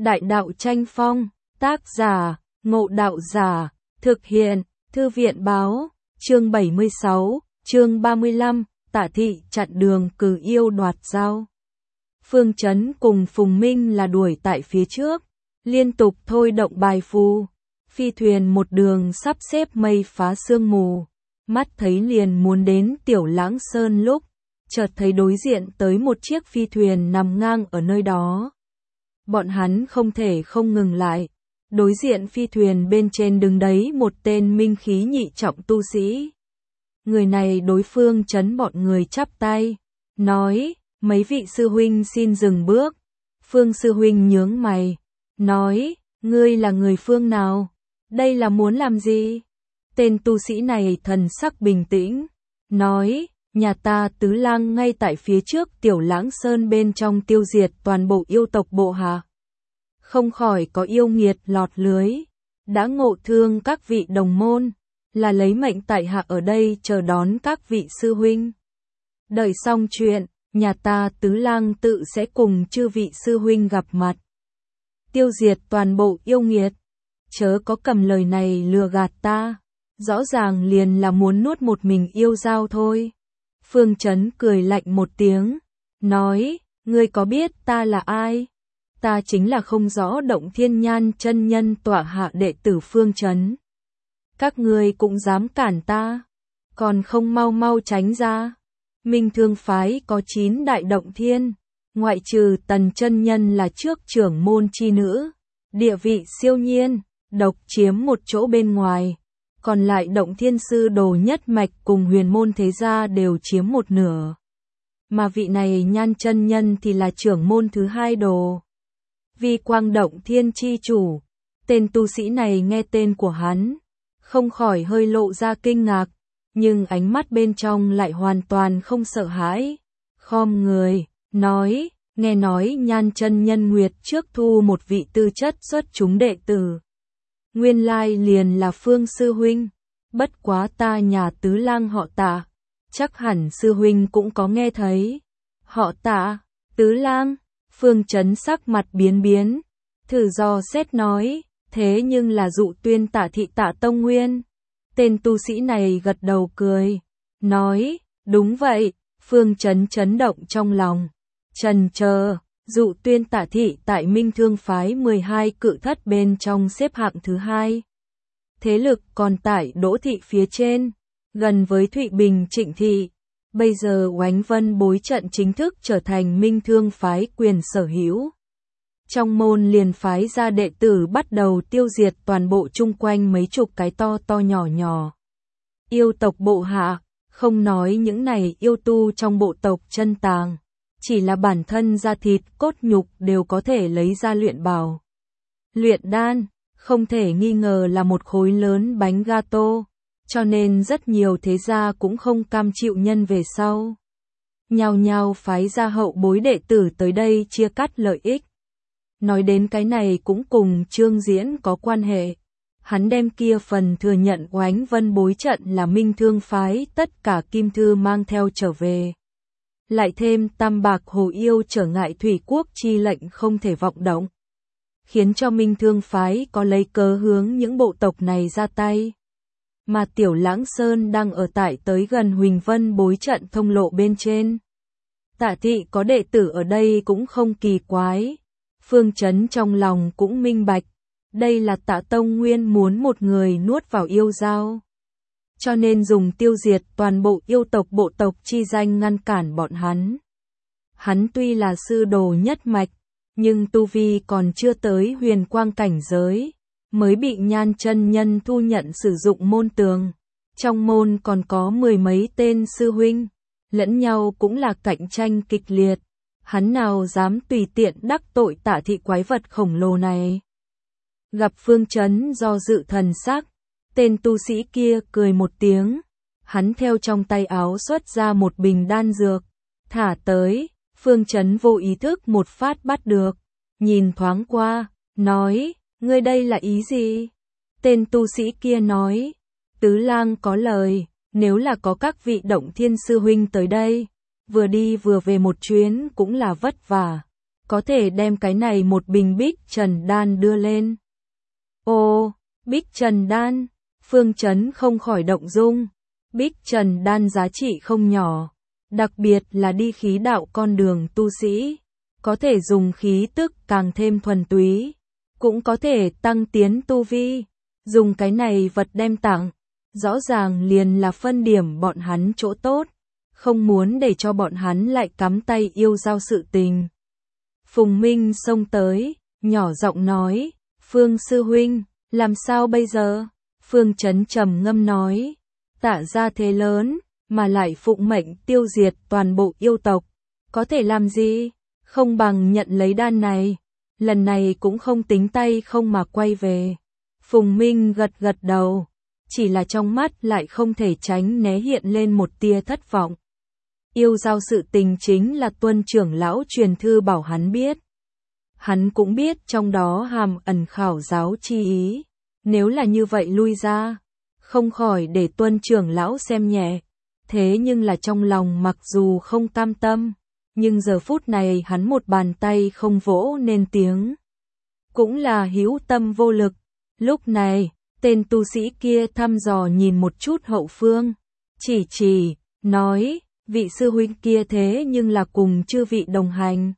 Đại đạo tranh phong, tác giả, Ngộ Đạo Giả, thực hiện, Thư viện báo, chương 76, chương 35, Tả Thị chặn đường Cừ Yêu đoạt dao. Phương Chấn cùng Phùng Minh là đuổi tại phía trước, liên tục thôi động bài phù. Phi thuyền một đường sắp xếp mây phá sương mù, mắt thấy liền muốn đến Tiểu Lãng Sơn lúc, chợt thấy đối diện tới một chiếc phi thuyền nằm ngang ở nơi đó. Bọn hắn không thể không ngừng lại. Đối diện phi thuyền bên trên đứng đấy một tên minh khí nhị trọng tu sĩ. Người này đối Phương Chấn bọn người chắp tay, nói, mấy vị sư huynh xin dừng bước. Phương sư huynh nhướng mày, nói, ngươi là người phương nào? Đây là muốn làm gì? Tên tu sĩ này thần sắc bình tĩnh, nói, nhà ta Tứ Lang ngay tại phía trước Tiểu Lãng Sơn bên trong tiêu diệt toàn bộ yêu tộc bộ hạ. Không khỏi có yêu nghiệt lọt lưới, đã ngộ thương các vị đồng môn, là lấy mệnh tại hạ ở đây chờ đón các vị sư huynh. Đợi xong chuyện, nhà ta Tứ Lang tự sẽ cùng chư vị sư huynh gặp mặt. Tiêu diệt toàn bộ yêu nghiệt, chớ có cầm lời này lừa gạt ta, rõ ràng liền là muốn nuốt một mình yêu dao thôi. Phương Chấn cười lạnh một tiếng, nói, ngươi có biết ta là ai? Ta chính là không rõ Động Thiên Nhan chân nhân tọa hạ đệ tử Phương Chấn. Các ngươi cũng dám cản ta, còn không mau mau tránh ra. Minh Thương phái có 9 đại động thiên, ngoại trừ Tần chân nhân là trước trưởng môn chi nữ, địa vị siêu nhiên, độc chiếm một chỗ bên ngoài, còn lại Động Thiên sư đồ nhất mạch cùng huyền môn thế gia đều chiếm một nửa. Mà vị này Nhan chân nhân thì là trưởng môn thứ 2 đồ. Vi Quang Động Thiên chi chủ. Tên tu sĩ này nghe tên của hắn, không khỏi hơi lộ ra kinh ngạc, nhưng ánh mắt bên trong lại hoàn toàn không sợ hãi. Khom người, nói, nghe nói Nhan chân nhân nguyệt trước thu một vị tư chất xuất chúng đệ tử. Nguyên lai liền là Phương sư huynh, bất quá ta nhà Tứ Lang họ Tạ, chắc hẳn sư huynh cũng có nghe thấy. Họ Tạ, Tứ Lang. Phương Chấn sắc mặt biến biến, thử dò xét nói, thế nhưng là Dụ Tuyên Tả Thị Tả Tông Nguyên. Tên tu sĩ này gật đầu cười, nói, đúng vậy. Phương Chấn chấn động trong lòng, chần chờ, Dụ Tuyên Tả Thị tại Minh Thương phái 12 cự thất bên trong xếp hạng thứ 2. Thế lực còn tại Đỗ Thị phía trên, gần với Thụy Bình Trịnh Thị. Bây giờ Oánh Vân bối trận chính thức trở thành Minh Thương phái quyền sở hữu. Trong môn liền phái ra đệ tử bắt đầu tiêu diệt toàn bộ chung quanh mấy chục cái to to nhỏ nhỏ. Yêu tộc bộ hạ, không nói những này yêu tu trong bộ tộc chân tàng, chỉ là bản thân da thịt cốt nhục đều có thể lấy ra luyện bảo. Luyện đan, không thể nghi ngờ là một khối lớn bánh gato. Cho nên rất nhiều thế gia cũng không cam chịu nhân về sau. Nhao nhao phái ra hậu bối đệ tử tới đây chia cắt lợi ích. Nói đến cái này cũng cùng Trương Diễn có quan hệ. Hắn đem kia phần thừa nhận Oánh Vân bối trận là Minh Thương phái tất cả kim thư mang theo trở về. Lại thêm Tam Bạc Hồ Yêu trở ngại thủy quốc chi lệnh không thể vọng động. Khiến cho Minh Thương phái có lấy cớ hướng những bộ tộc này ra tay. Mà Tiểu Lãng Sơn đang ở tại tới gần Huỳnh Vân bối trận thông lộ bên trên. Tả Thị có đệ tử ở đây cũng không kỳ quái. Phương Chấn trong lòng cũng minh bạch. Đây là Tạ Tông Nguyên muốn một người nuốt vào yêu dao. Cho nên dùng tiêu diệt toàn bộ yêu tộc bộ tộc chi danh ngăn cản bọn hắn. Hắn tuy là sư đồ nhất mạch, nhưng tu vi còn chưa tới huyền quang cảnh giới. Mới bị Nhan chân nhân thu nhận sử dụng môn tường. Trong môn còn có 10 mấy tên sư huynh, lẫn nhau cũng là cạnh tranh kịch liệt. Hắn nào dám tùy tiện đắc tội Tả Thị quái vật khổng lồ này. Gặp Phương Chấn do dự thần sắc, tên tu sĩ kia cười một tiếng. Hắn theo trong tay áo xuất ra một bình đan dược, thả tới. Phương Chấn vô ý thức một phát bắt được, nhìn thoáng qua, nói, ngươi đây là ý gì? Tên tu sĩ kia nói, Tứ Lang có lời, nếu là có các vị Động Thiên sư huynh tới đây, vừa đi vừa về một chuyến cũng là vất vả, có thể đem cái này một bình Bích Trần Đan đưa lên. Ô, Bích Trần Đan, Phương Chấn không khỏi động dung. Bích Trần Đan giá trị không nhỏ, đặc biệt là đi khí đạo con đường tu sĩ, có thể dùng khí tức càng thêm thuần túy, cũng có thể tăng tiến tu vi. Dùng cái này vật đem tặng, rõ ràng liền là phân điểm bọn hắn chỗ tốt, không muốn để cho bọn hắn lại cắm tay yêu giao sự tình. Phùng Minh xông tới, nhỏ giọng nói, Phương sư huynh, làm sao bây giờ? Phương Chấn trầm ngâm nói, Tạ gia thế lớn, mà lại phụng mệnh tiêu diệt toàn bộ yêu tộc, có thể làm gì? Không bằng nhận lấy đan này, lần này cũng không tính tay không mà quay về. Phùng Minh gật gật đầu, chỉ là trong mắt lại không thể tránh né hiện lên một tia thất vọng. Yêu giao sự tình chính là Tuân trưởng lão truyền thư bảo hắn biết. Hắn cũng biết trong đó hàm ẩn khảo giáo chi ý, nếu là như vậy lui ra, không khỏi để Tuân trưởng lão xem nhẹ. Thế nhưng là trong lòng mặc dù không cam tâm, nhưng giờ phút này hắn một bàn tay không vỗ nên tiếng. Cũng là hữu tâm vô lực. Lúc này, tên tu sĩ kia thăm dò nhìn một chút hậu phương, chỉ, nói, vị sư huynh kia thế nhưng là cùng chư vị đồng hành.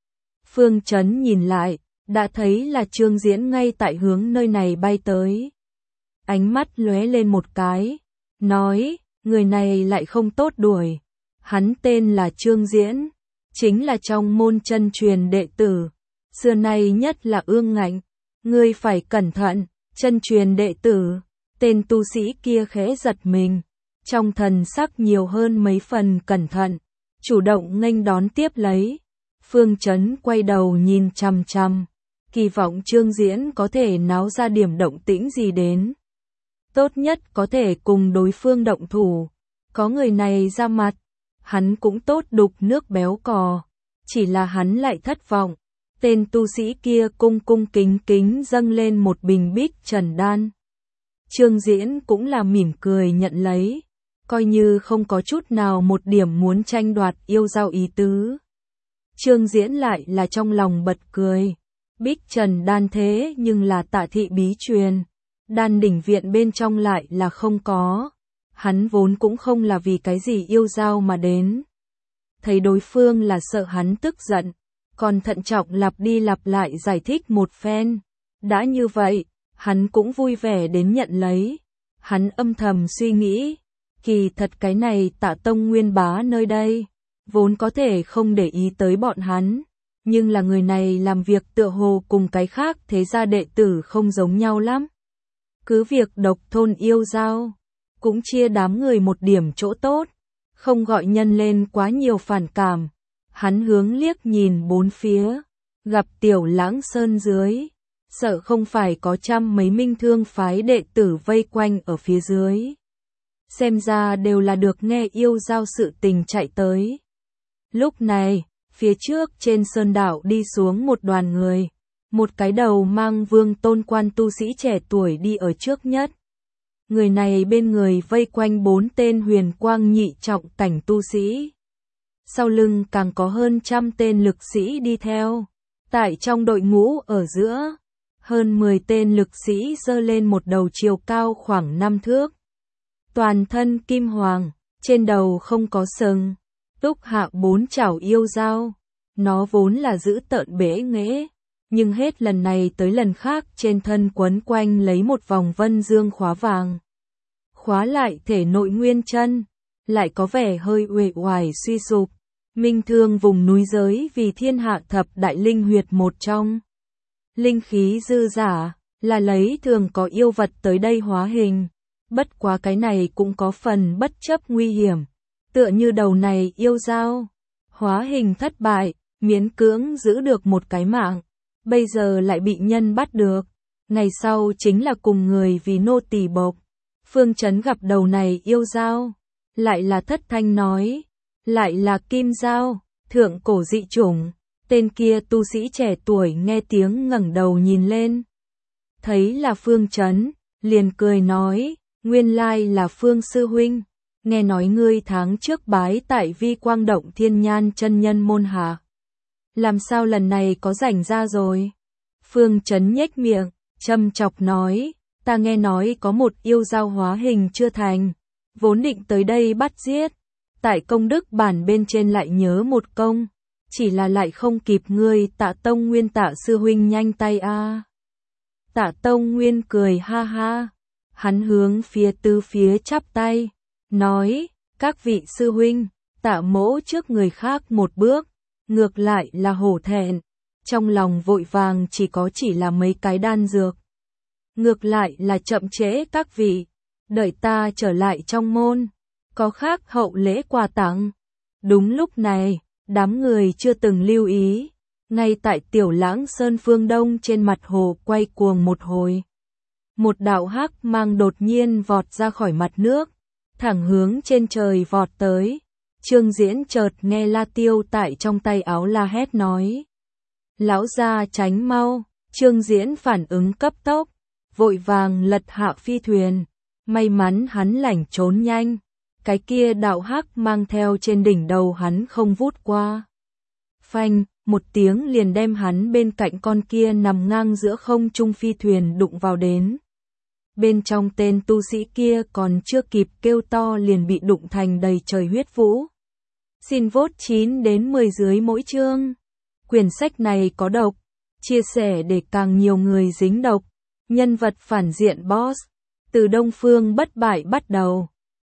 Phương Chấn nhìn lại, đã thấy là Trương Diễn ngay tại hướng nơi này bay tới. Ánh mắt lóe lên một cái, nói, người này lại không tốt đuổi. Hắn tên là Trương Diễn, chính là trong môn chân truyền đệ tử, xưa nay nhất là ương ngạnh, ngươi phải cẩn thận. Chân truyền đệ tử, tên tu sĩ kia khẽ giật mình, trong thần sắc nhiều hơn mấy phần cẩn thận, chủ động nghênh đón tiếp lấy. Phương Chấn quay đầu nhìn chằm chằm, kỳ vọng Trương Diễn có thể náo ra điểm động tĩnh gì đến. Tốt nhất có thể cùng đối phương động thủ, có người này ra mặt, hắn cũng tốt đục nước béo cò, chỉ là hắn lại thất vọng. Tên tu sĩ kia cung cung kính kính dâng lên một bình Bích Trần Đan. Trương Diễn cũng là mỉm cười nhận lấy, coi như không có chút nào một điểm muốn tranh đoạt yêu giao ý tứ. Trương Diễn lại là trong lòng bật cười, Bích Trần Đan thế nhưng là Tạ thị bí truyền, đan đỉnh viện bên trong lại là không có, hắn vốn cũng không là vì cái gì yêu giao mà đến. Thấy đối phương là sợ hắn tức giận, còn thận trọng lặp đi lặp lại giải thích một phen. Đã như vậy, hắn cũng vui vẻ đến nhận lấy. Hắn âm thầm suy nghĩ, kỳ thật cái này Tạ tông nguyên bá nơi đây, vốn có thể không để ý tới bọn hắn, nhưng là người này làm việc tựa hồ cùng cái khác thế gia đệ tử không giống nhau lắm. Cứ việc độc thôn yêu giao, cũng chia đám người một điểm chỗ tốt, không gọi nhân lên quá nhiều phản cảm. Hắn hướng liếc nhìn bốn phía, gặp Tiểu Lãng Sơn dưới, sợ không phải có trăm mấy minh thương phái đệ tử vây quanh ở phía dưới. Xem ra đều là được nghe yêu giao sự tình chạy tới. Lúc này, phía trước trên sơn đảo đi xuống một đoàn người, một cái đầu mang vương tôn quan tu sĩ trẻ tuổi đi ở trước nhất. Người này bên người vây quanh 4 tên huyền quang nhị trọng cảnh tu sĩ. Sau lưng càng có hơn 100 tên lực sĩ đi theo. Tại trong đội ngũ ở giữa, hơn 10 tên lực sĩ giơ lên một đầu chiều cao khoảng 5 thước. Toàn thân kim hoàng, trên đầu không có sừng, túc hạ 4 chảo yêu dao. Nó vốn là giữ tợn bể nghễ, nhưng hết lần này tới lần khác trên thân quấn quanh lấy một vòng vân dương khóa vàng. Khóa lại thể nội nguyên chân, lại có vẻ hơi uể oải suy sụp. Minh thương vùng núi giới vì thiên hạ thập đại linh huyệt một trong. Linh khí dư giả, là lấy thường có yêu vật tới đây hóa hình. Bất quá cái này cũng có phần bất chấp nguy hiểm. Tựa như đầu này yêu dao, hóa hình thất bại, miễn cưỡng giữ được một cái mạng. Bây giờ lại bị nhân bắt được. Ngày sau chính là cùng người vì nô tỳ bộc. Phương Chấn gặp đầu này yêu dao, lại là thất thanh nói. Lại là kim dao, thượng cổ dị chủng. Tên kia tu sĩ trẻ tuổi nghe tiếng ngẩng đầu nhìn lên. Thấy là Phương Chấn, liền cười nói, nguyên lai là Phương sư huynh. Nghe nói ngươi tháng trước bái tại Vi Quang Động Thiên Nhan chân nhân môn hạ. Làm sao lần này có rảnh ra rồi? Phương Chấn nhếch miệng, châm chọc nói, ta nghe nói có một yêu giao hóa hình chưa thành, vốn định tới đây bắt giết. Tại công đức bản bên trên lại nhớ một công, chỉ là lại không kịp ngươi Tạ Tông Nguyên Tạ sư huynh nhanh tay a. Tạ Tông Nguyên cười ha ha, hắn hướng phía tứ phía chắp tay, nói, các vị sư huynh, Tạ mỗ trước người khác một bước, ngược lại là hổ thẹn, trong lòng vội vàng chỉ là mấy cái đan dược. Ngược lại là chậm trễ các vị, đợi ta trở lại trong môn, có khác hậu lễ quà tặng. Đúng lúc này, đám người chưa từng lưu ý, ngay tại Tiểu Lãng Sơn phương đông trên mặt hồ quay cuồng một hồi. Một đạo hắc mang đột nhiên vọt ra khỏi mặt nước, thẳng hướng trên trời vọt tới. Trương Diễn chợt nghe La Tiêu tại trong tay áo la hét nói. Lão gia tránh mau, Trương Diễn phản ứng cấp tốc, vội vàng lật hạ phi thuyền. May mắn hắn lảnh trốn nhanh, cái kia đạo hắc mang theo trên đỉnh đầu hắn không vút qua. Phanh, một tiếng liền đem hắn bên cạnh con kia nằm ngang giữa không trung phi thuyền đụng vào đến. Bên trong tên tu sĩ kia còn chưa kịp kêu to liền bị đụng thành đầy trời huyết vũ. Xin vote 9 đến 10 dưới mỗi chương. Quyển sách này có độc, chia sẻ để càng nhiều người dính độc. Nhân vật phản diện boss, từ Đông Phương bất bại bắt đầu.